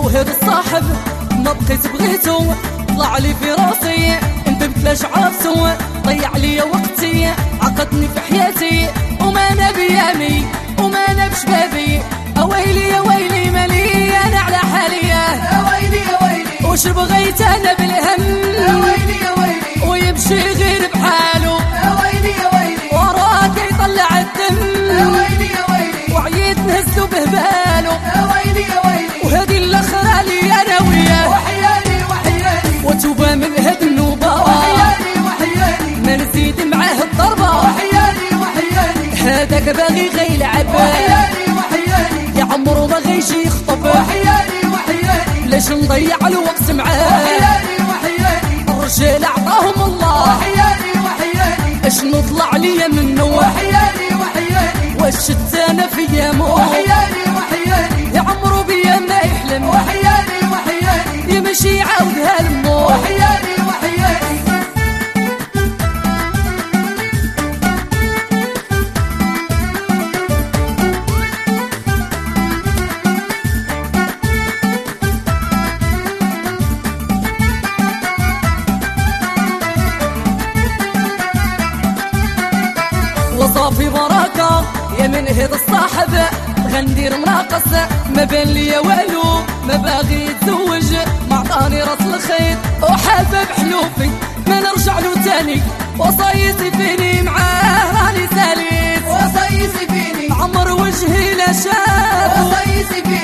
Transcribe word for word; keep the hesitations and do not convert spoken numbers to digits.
وهذا الصاحب ما بقيت بغيتو، طلع لي في راسي ندمت لاش عرفتو، ضيع لي وقتي عقدني في حياتي، وما انا بيامي وما انا بشبابي. اويلي يا ويلي مالي انا على حالي، يا ويلي يا ويلي وش بغيت انا بالهم، يا ويلي يا ويلي ويمشي غير بحاله، يا ويلي يا ويلي وراك يطلع الدم، يا ويلي يا ويلي وعييت نهزلو بهباله، يا ويلي يا ويلي وهذه الاخرى لي انا وياه، وحياني وحياني وتوبه من هاد النوبه، وحياني وحياني ما نزيد معاه الضربه، وحياني وحياني هذاك باغي غير يلعب، وحياني وحياني يا عمرو ما غيجي يخطب، وحياني وحياني ليش نضيع الوقت معاه، وحياني وحياني الرجال اعطاهم الله، وحياني وحياني اش نطلع ليا منه، وحياني وحياني واش انا في يامه، وحياني وحياني يا عمرو بيا ما يحلم، وحياني وحياني يمشي يعاودها لمه، وحياني وحياني وصافي بركة يا من هذا الصاحب، غندير مناقص ما بان ليا والو، ما باغي يتزوج ما عطاني راس الخيط، وحابب حلوفي ما نرجع له تاني، وصايصي فيني معاه راني ساليت، وصايصي فيني عمر وجهي لا شاف، وصايصي فيني